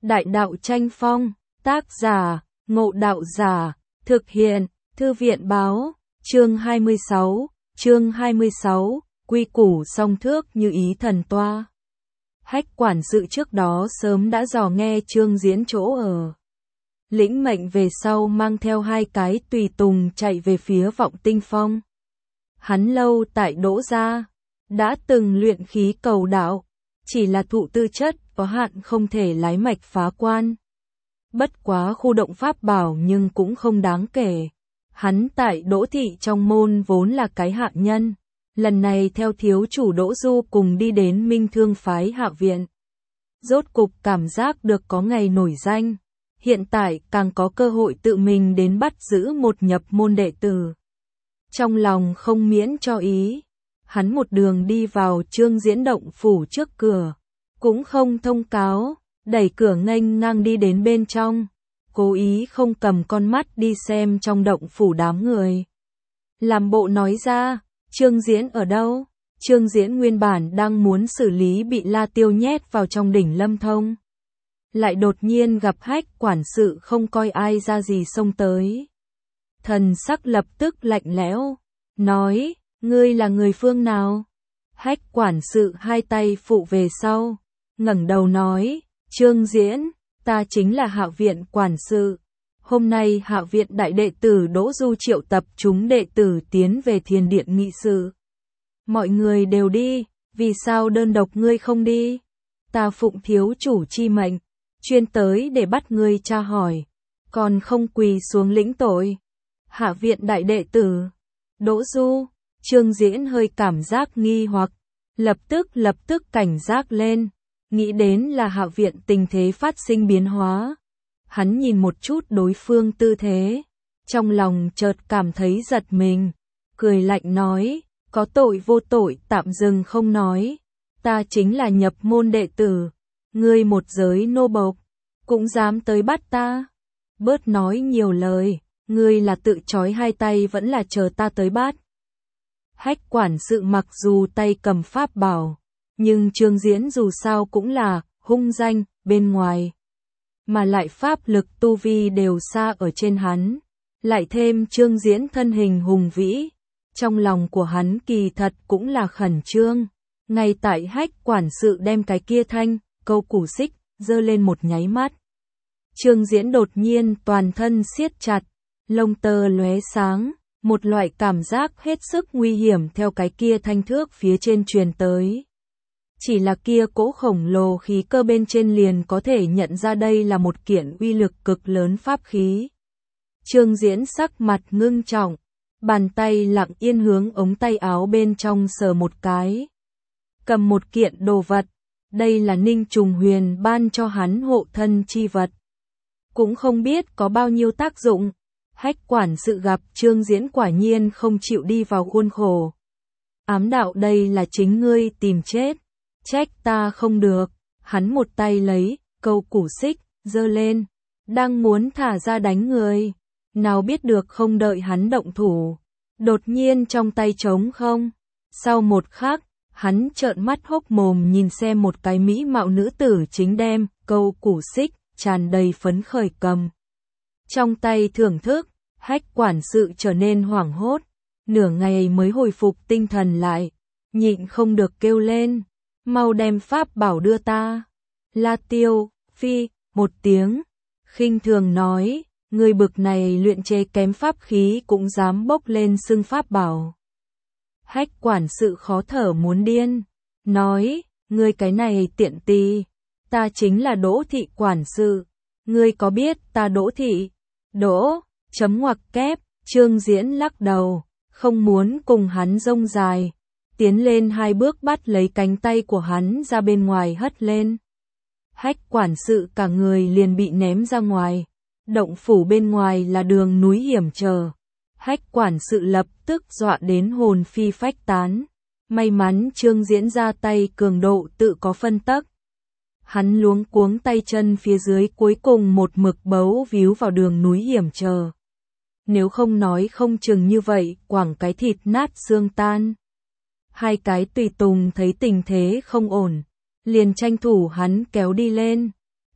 Đại đạo tranh phong, tác giả, Ngộ Đạo Giả, thực hiện, Thư viện báo, chương 26, quy củ song thước như ý thần toa. Hách quản sự trước đó sớm đã dò nghe Trương Diễn chỗ ở. Lĩnh mệnh về sau mang theo 2 cái tùy tùng chạy về phía Vọng Tinh Phong. Hắn lâu tại Đỗ gia, đã từng luyện khí cầu đạo, chỉ là thụ tư chất có hạn không thể lái mạch phá quan. Bất quá khu động pháp bảo nhưng cũng không đáng kể. Hắn tại Đỗ thị trong môn vốn là cái hạ nhân, lần này theo thiếu chủ Đỗ Du cùng đi đến Minh Thương phái hạ viện. Rốt cục cảm giác được có ngày nổi danh, hiện tại càng có cơ hội tự mình đến bắt giữ một nhập môn đệ tử. Trong lòng không miễn cho ý, hắn một đường đi vào Trương Diễn động phủ trước cửa, cũng không thông cáo, đẩy cửa nghênh ngang đi đến bên trong, cố ý không cầm con mắt đi xem trong động phủ đám người. Làm bộ nói ra, Trương Diễn ở đâu? Trương Diễn nguyên bản đang muốn xử lý bị La Tiêu nhét vào trong đỉnh Lâm Thông. Lại đột nhiên gặp Hách quản sự không coi ai ra gì xông tới. Thần sắc lập tức lạnh lẽo, nói, ngươi là người phương nào? Hách quản sự 2 tay phụ về sau, ngẩng đầu nói, Trương Diễn, ta chính là Hạ viện quản sự. Hôm nay Hạ viện đại đệ tử Đỗ Du triệu tập chúng đệ tử tiến về Thiền Điện nghị sự. Mọi người đều đi, vì sao đơn độc ngươi không đi? Ta phụng thiếu chủ chi mệnh, chuyên tới để bắt ngươi tra hỏi, còn không quỳ xuống lĩnh tội. Hạ viện đại đệ tử Đỗ Du. Trương Diễn hơi cảm giác nghi hoặc, lập tức cảnh giác lên, nghĩ đến là Hạ viện tình thế phát sinh biến hóa. Hắn nhìn một chút đối phương tư thế, trong lòng chợt cảm thấy giật mình, cười lạnh nói, có tội vô tội tạm dừng không nói, ta chính là nhập môn đệ tử, ngươi một giới nô bộc, cũng dám tới bắt ta. Bớt nói nhiều lời, ngươi là tự trói 2 tay vẫn là chờ ta tới bắt. Hách quản sự mặc dù tay cầm pháp bảo, nhưng Trương Diễn dù sao cũng là hung danh bên ngoài, mà lại pháp lực tu vi đều xa ở trên hắn, lại thêm Trương Diễn thân hình hùng vĩ, trong lòng của hắn kỳ thật cũng là khẩn trương. Ngay tại Hách quản sự đem cái kia thanh câu củ xích giơ lên một nháy mắt, Trương Diễn đột nhiên toàn thân siết chặt, lông tơ lóe sáng, một loại cảm giác hết sức nguy hiểm theo cái kia thanh thước phía trên truyền tới. Chỉ là kia cỗ khổng lồ khí cơ bên trên liền có thể nhận ra đây là một kiện uy lực cực lớn pháp khí. Trương Diễn sắc mặt ngưng trọng, bàn tay lặng yên hướng ống tay áo bên trong sờ một cái. Cầm một kiện đồ vật, đây là Ninh Trùng Huyền ban cho hắn hộ thân chi vật. Cũng không biết có bao nhiêu tác dụng. Hách quản sự gặp Trương Diễn quả nhiên không chịu đi vào khuôn khổ. Ám đạo đây là chính ngươi tìm chết, trách ta không được. Hắn một tay lấy câu củ xích giơ lên, đang muốn thả ra đánh người, nào biết được không đợi hắn động thủ, đột nhiên trong tay trống không. Sau một khắc, hắn trợn mắt hốc mồm nhìn xem một cái mỹ mạo nữ tử chính đem câu củ xích tràn đầy phấn khởi cầm trong tay thưởng thức. Hách quản sự trở nên hoảng hốt, nửa ngày mới hồi phục tinh thần lại, nhịn không được kêu lên, mau đem pháp bảo đưa ta. La Tiêu, phi, một tiếng, khinh thường nói, người bực này luyện chế kém pháp khí cũng dám bốc lên xưng pháp bảo. Hách quản sự khó thở muốn điên, nói, ngươi cái này tiện tì, ta chính là Đỗ thị quản sự, ngươi có biết ta Đỗ thị? Đỗ chấm ngoặc kép. Trương Diễn lắc đầu, không muốn cùng hắn rông dài, tiến lên 2 bước bắt lấy cánh tay của hắn ra bên ngoài hất lên. Hách quản sự cả người liền bị ném ra ngoài, động phủ bên ngoài là đường núi hiểm trở. Hách quản sự lập tức dọa đến hồn phi phách tán, may mắn Trương Diễn ra tay cường độ tự có phân tắc. Hắn luống cuống tay chân phía dưới cuối cùng một mực bấu víu vào đường núi hiểm trở. Nếu không nói không chừng như vậy, quẳng cái thịt nát xương tan. 2 cái tùy tùng thấy tình thế không ổn, liền tranh thủ hắn kéo đi lên.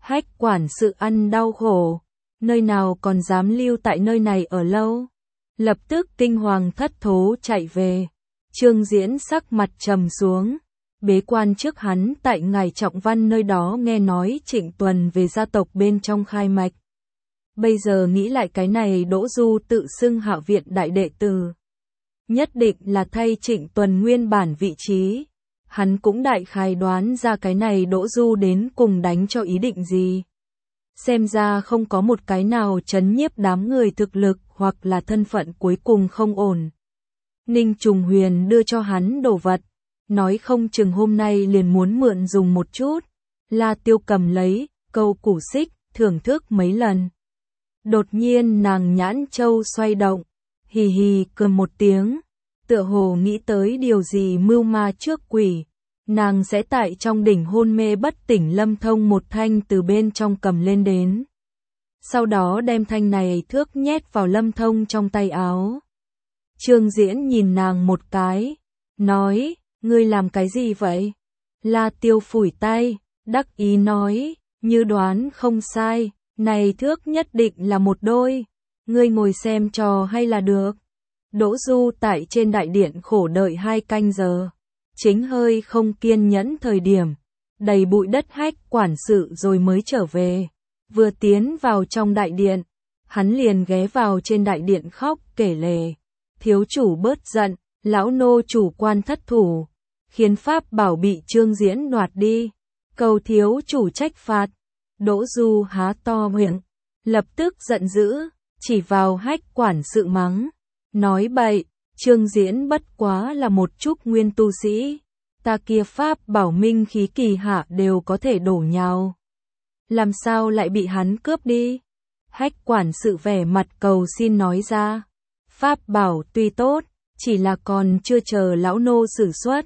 Hách quản sự ăn đau khổ, nơi nào còn dám lưu tại nơi này ở lâu. Lập tức kinh hoàng thất thố chạy về. Trương Diễn sắc mặt trầm xuống, bế quan trước hắn tại Ngài Trọng Văn nơi đó nghe nói Trịnh Tuần về gia tộc bên trong khai mạch. Bây giờ nghĩ lại cái này Đỗ Du tự xưng Hạ viện đại đệ tử, nhất định là thay Trịnh Tuần nguyên bản vị trí. Hắn cũng đại khái đoán ra cái này Đỗ Du đến cùng đánh cho ý định gì. Xem ra không có một cái nào trấn nhiếp đám người thực lực hoặc là thân phận cuối cùng không ổn. Ninh Trùng Huyền đưa cho hắn đồ vật, nói không chừng hôm nay liền muốn mượn dùng một chút. La Tiêu cầm lấy, câu củ xích, thưởng thức mấy lần. Đột nhiên nàng nhãn châu xoay động, hì hì cười một tiếng, tựa hồ nghĩ tới điều gì mưu ma trước quỷ. Nàng sẽ tại trong đỉnh hôn mê bất tỉnh Lâm Thông một thanh từ bên trong cầm lên đến. Sau đó đem thanh này thước nhét vào Lâm Thông trong tay áo. Trương Diễn nhìn nàng một cái, nói, ngươi làm cái gì vậy? La Tiêu phủi tay, đắc ý nói, như đoán không sai, này thước nhất định là một đôi, ngươi ngồi xem trò hay là được. Đỗ Du tại trên đại điện khổ đợi 2 canh giờ. Chính hơi không kiên nhẫn thời điểm, đầy bụi đất Hách quản sự rồi mới trở về. Vừa tiến vào trong đại điện, hắn liền ghé vào trên đại điện khóc kể lể. Thiếu chủ bớt giận, lão nô chủ quan thất thủ, khiến pháp bảo bị Trương Diễn đoạt đi. Cầu thiếu chủ trách phạt. Đỗ Du há to miệng, lập tức giận dữ, chỉ vào Hách quản sự mắng, nói bậy. Trương Diễn bất quá là một chút nguyên tu sĩ, ta kia pháp bảo minh khí kỳ hạ đều có thể đổ nhào. Làm sao lại bị hắn cướp đi? Hách quản sự vẻ mặt cầu xin nói ra, pháp bảo tuy tốt, chỉ là còn chưa chờ lão nô sử xuất,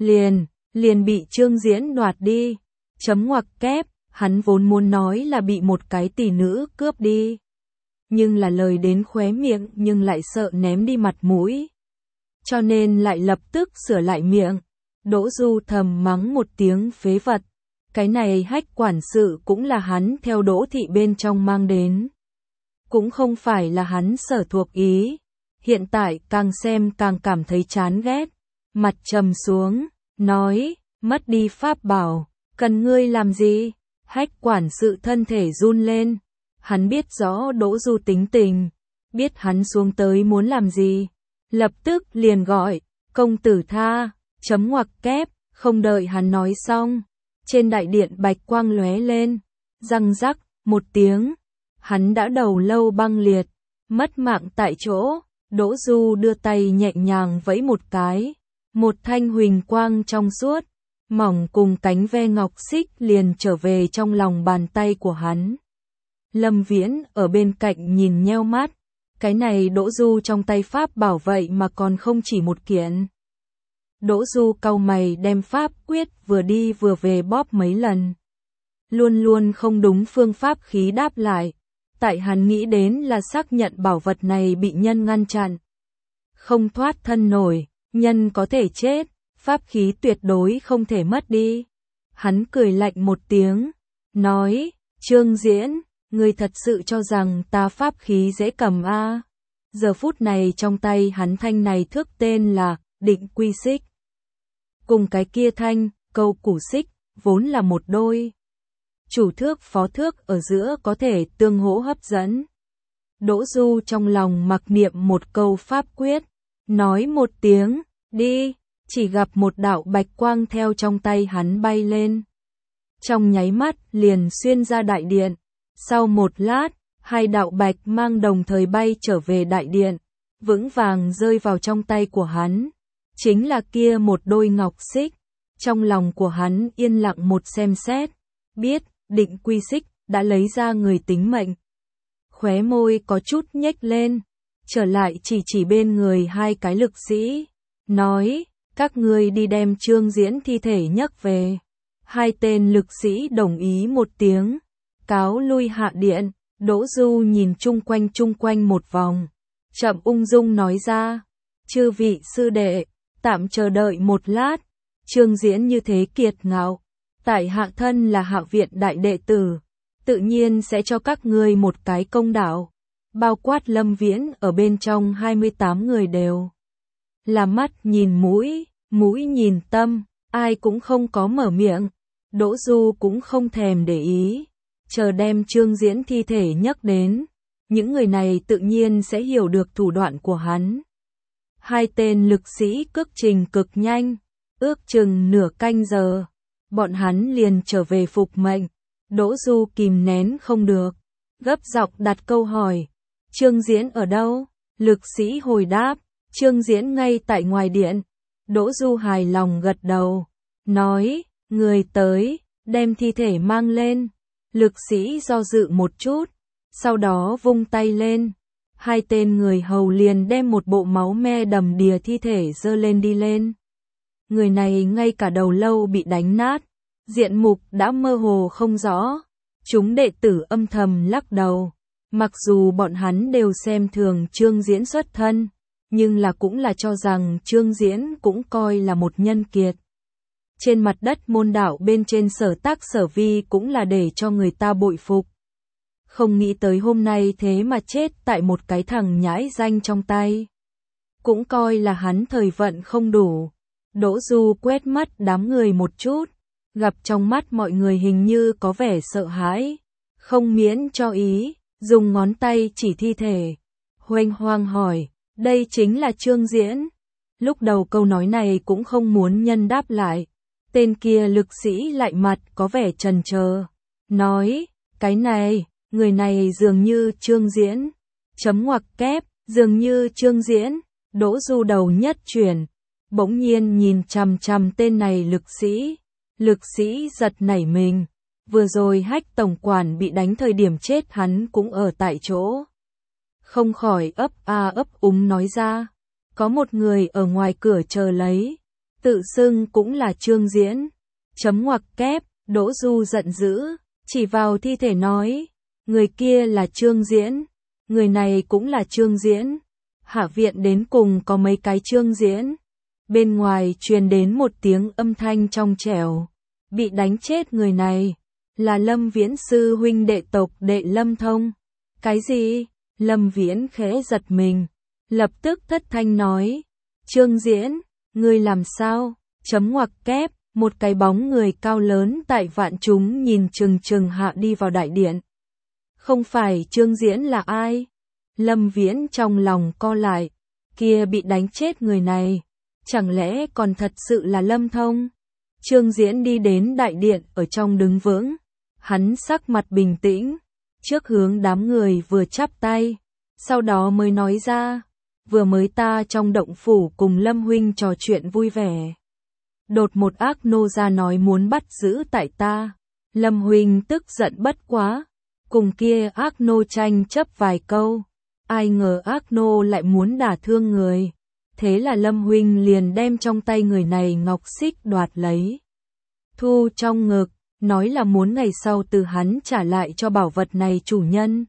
liền bị Trương Diễn đoạt đi. Chấm ngoặc kép, hắn vốn muốn nói là bị một cái tỷ nữ cướp đi. Nhưng là lời đến khóe miệng nhưng lại sợ ném đi mặt mũi. Cho nên lại lập tức sửa lại miệng. Đỗ Du thầm mắng một tiếng phế vật. Cái này Hách quản sự cũng là hắn theo Đỗ thị bên trong mang đến. Cũng không phải là hắn sở thuộc ý. Hiện tại càng xem càng cảm thấy chán ghét. Mặt trầm xuống, nói, mất đi pháp bảo, cần ngươi làm gì? Hách quản sự thân thể run lên. Hắn biết rõ Đỗ Du tính tình, biết hắn xuống tới muốn làm gì. Lập tức liền gọi, công tử tha, chấm ngoặc kép, không đợi hắn nói xong. Trên đại điện bạch quang lóe lên, răng rắc, một tiếng, hắn đã đầu lâu băng liệt, mất mạng tại chỗ. Đỗ Du đưa tay nhẹ nhàng vẫy một cái, một thanh huỳnh quang trong suốt, mỏng cùng cánh ve ngọc xích liền trở về trong lòng bàn tay của hắn. Lâm Viễn ở bên cạnh nhìn nheo mắt, cái này Đỗ Du trong tay pháp bảo vậy mà còn không chỉ một kiện. Đỗ Du cau mày đem pháp quyết vừa đi vừa về bóp mấy lần. Luôn luôn không đúng phương pháp khí đáp lại. Tại hắn nghĩ đến là xác nhận bảo vật này bị nhân ngăn chặn. Không thoát thân nổi, nhân có thể chết, pháp khí tuyệt đối không thể mất đi. Hắn cười lạnh một tiếng, nói, Trương Diễn, ngươi thật sự cho rằng ta pháp khí dễ cầm a? Giờ phút này trong tay hắn thanh này thước tên là Định Quy Xích. Cùng cái kia thanh, câu củ xích, vốn là một đôi. Chủ thước phó thước ở giữa có thể tương hỗ hấp dẫn. Đỗ Du trong lòng mặc niệm một câu pháp quyết, nói một tiếng, đi, chỉ gặp một đạo bạch quang theo trong tay hắn bay lên. Trong nháy mắt liền xuyên ra đại điện, sau một lát, 2 đạo bạch mang đồng thời bay trở về đại điện, vững vàng rơi vào trong tay của hắn. Chính là kia một đôi ngọc xích. Trong lòng của hắn yên lặng một xem xét, biết Định Quy Xích đã lấy ra người tính mệnh. Khóe môi có chút nhếch lên, trở lại chỉ bên người 2 cái lực sĩ, nói, các ngươi đi đem Trương Diễn thi thể nhấc về. 2 tên lực sĩ đồng ý một tiếng, cáo lui hạ điện. Đỗ Du nhìn chung quanh một vòng, chậm ung dung nói ra, chư vị sư đệ, tạm chờ đợi một lát. Trương Diễn như thế kiệt ngạo, tại hạ thân là Hạ viện đại đệ tử, tự nhiên sẽ cho các ngươi một cái công đạo. Bao quát Lâm Viễn ở bên trong 28 người đều là mắt nhìn mũi, mũi nhìn tâm, ai cũng không có mở miệng. Đỗ Du cũng không thèm để ý, chờ đem Trương Diễn thi thể nhắc đến, những người này tự nhiên sẽ hiểu được thủ đoạn của hắn. Hai tên lực sĩ cước trình cực nhanh, ước chừng nửa canh giờ, bọn hắn liền trở về phục mệnh. Đỗ Du kìm nén không được, gấp giọng đặt câu hỏi, Trương Diễn ở đâu? Lực sĩ hồi đáp, Trương Diễn ngay tại ngoài điện. Đỗ Du hài lòng gật đầu, nói, người tới, đem thi thể mang lên. Lực sĩ do dự một chút, sau đó vung tay lên. Hai tên người hầu liền đem một bộ máu me đầm đìa thi thể dơ lên đi lên. Người này ngay cả đầu lâu bị đánh nát, diện mục đã mơ hồ không rõ. Chúng đệ tử âm thầm lắc đầu. Mặc dù bọn hắn đều xem thường Trương Diễn xuất thân, nhưng là cũng là cho rằng Trương Diễn cũng coi là một nhân kiệt. Trên mặt đất môn đạo bên trên sở tác sở vi cũng là để cho người ta bội phục. Không nghĩ tới hôm nay thế mà chết tại một cái thằng nhãi danh trong tay. Cũng coi là hắn thời vận không đủ. Đỗ Du quét mắt đám người một chút, gặp trong mắt mọi người hình như có vẻ sợ hãi, không miễn cho ý, dùng ngón tay chỉ thi thể. Huênh hoang hỏi, đây chính là Trương Diễn. Lúc đầu câu nói này cũng không muốn nhân đáp lại. Tên kia lực sĩ lạnh mặt có vẻ chần chờ, nói, cái này, người này dường như Trương Diễn. Chấm ngoặc kép, dường như Trương Diễn. Đỗ Du đầu nhất chuyển, bỗng nhiên nhìn chằm chằm tên này lực sĩ. Lực sĩ giật nảy mình, vừa rồi Hách tổng quản bị đánh thời điểm chết hắn cũng ở tại chỗ. Không khỏi ấp a ấp úng nói ra, có một người ở ngoài cửa chờ lấy, tự xưng cũng là Trương Diễn. Chấm ngoặc kép, Đỗ Du giận dữ, chỉ vào thi thể nói, người kia là Trương Diễn, người này cũng là Trương Diễn. Hạ viện đến cùng có mấy cái Trương Diễn. Bên ngoài truyền đến một tiếng âm thanh trong trẻo, bị đánh chết người này là Lâm Viễn sư huynh đệ tộc đệ Lâm Thông. Cái gì? Lâm Viễn khẽ giật mình, lập tức thất thanh nói, Trương Diễn, ngươi làm sao? Chấm ngoặc kép, một cái bóng người cao lớn tại vạn chúng nhìn chừng chừng hạ đi vào đại điện. Không phải Trương Diễn là ai? Lâm Viễn trong lòng co lại, kia bị đánh chết người này, chẳng lẽ còn thật sự là Lâm Thông? Trương Diễn đi đến đại điện ở trong đứng vững, hắn sắc mặt bình tĩnh, trước hướng đám người vừa chắp tay, sau đó mới nói ra, vừa mới ta trong động phủ cùng Lâm huynh trò chuyện vui vẻ. Đột một ác nô ra nói muốn bắt giữ tại ta, Lâm huynh tức giận bất quá, cùng kia ác nô tranh chấp vài câu, ai ngờ ác nô lại muốn đả thương người. Thế là Lâm huynh liền đem trong tay người này ngọc xích đoạt lấy, thu trong ngực, nói là muốn ngày sau từ hắn trả lại cho bảo vật này chủ nhân.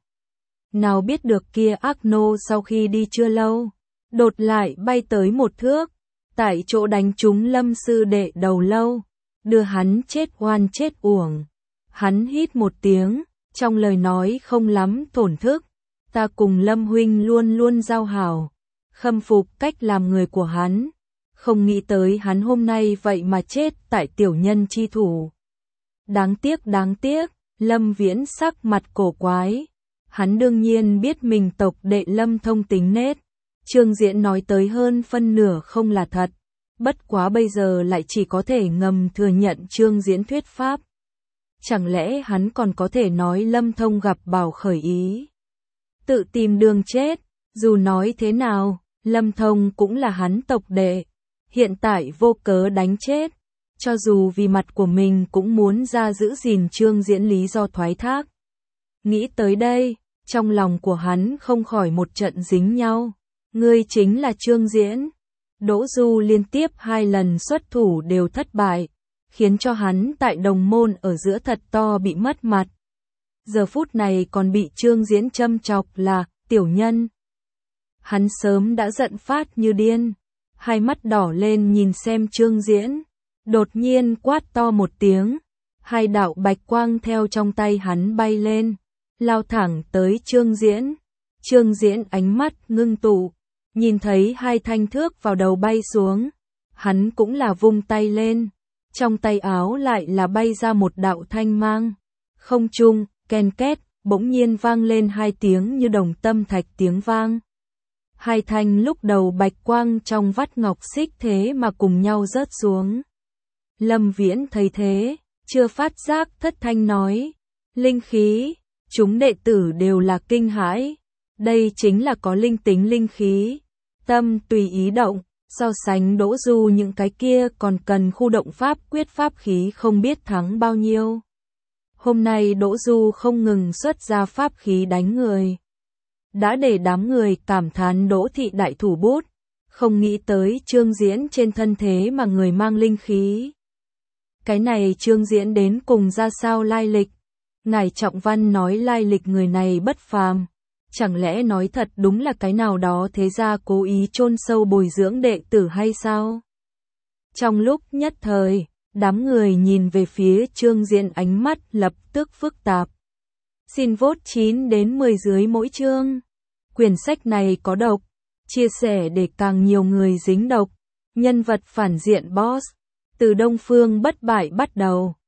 Nào biết được kia ác nô sau khi đi chưa lâu, đột lại bay tới một thước, tại chỗ đánh trúng Lâm sư đệ đầu lâu, đưa hắn chết oan chết uổng. Hắn hít một tiếng, trong lời nói không lắm thổn thức, ta cùng Lâm huynh luôn luôn giao hảo, khâm phục cách làm người của hắn, không nghĩ tới hắn hôm nay vậy mà chết tại tiểu nhân chi thủ. Đáng tiếc, Lâm Viễn sắc mặt cổ quái, hắn đương nhiên biết mình tộc đệ Lâm Thông tính nết, Trương Diễn nói tới hơn phân nửa không là thật, bất quá bây giờ lại chỉ có thể ngầm thừa nhận Trương Diễn thuyết pháp. Chẳng lẽ hắn còn có thể nói Lâm Thông gặp bảo khởi ý, tự tìm đường chết? Dù nói thế nào, Lâm Thông cũng là hắn tộc đệ, hiện tại vô cớ đánh chết, cho dù vì mặt của mình cũng muốn ra giữ gìn Trương Diễn lý do thoái thác. Nghĩ tới đây, trong lòng của hắn không khỏi một trận dính nhau. Ngươi chính là Trương Diễn. Đỗ Du liên tiếp 2 lần xuất thủ đều thất bại, khiến cho hắn tại đồng môn ở giữa thật to bị mất mặt. Giờ phút này còn bị Trương Diễn châm chọc là tiểu nhân. Hắn sớm đã giận phát như điên, hai mắt đỏ lên nhìn xem Trương Diễn, đột nhiên quát to một tiếng, Hai đạo bạch quang theo trong tay hắn bay lên, lao thẳng tới Trương Diễn. Trương Diễn ánh mắt ngưng tụ, nhìn thấy hai thanh thước vào đầu bay xuống, hắn cũng là vung tay lên, trong tay áo lại là bay ra một đạo thanh mang. Không trung, ken két, bỗng nhiên vang lên hai tiếng như đồng tâm thạch tiếng vang. Hai thanh lúc đầu bạch quang trong vắt ngọc xích thế mà cùng nhau rớt xuống. Lâm Viễn thấy thế, chưa phát giác thất thanh nói, linh khí, chúng đệ tử đều là kinh hãi, đây chính là có linh tính linh khí, tâm tùy ý động, so sánh Đỗ Du những cái kia còn cần khu động pháp quyết pháp khí không biết thắng bao nhiêu. Hôm nay Đỗ Du không ngừng xuất ra pháp khí đánh người, đã để đám người cảm thán Đỗ thị đại thủ bút, không nghĩ tới Trương Diễn trên thân thế mà người mang linh khí. Cái này Trương Diễn đến cùng ra sao lai lịch? Ngài Trọng Văn nói lai lịch người này bất phàm, chẳng lẽ nói thật đúng là cái nào đó thế gia cố ý chôn sâu bồi dưỡng đệ tử hay sao? Trong lúc nhất thời, đám người nhìn về phía Trương Diễn ánh mắt lập tức phức tạp. Xin vote 9 đến 10 dưới mỗi chương. Quyển sách này có độc, chia sẻ để càng nhiều người dính độc. Nhân vật phản diện boss, từ Đông Phương bất bại bắt đầu.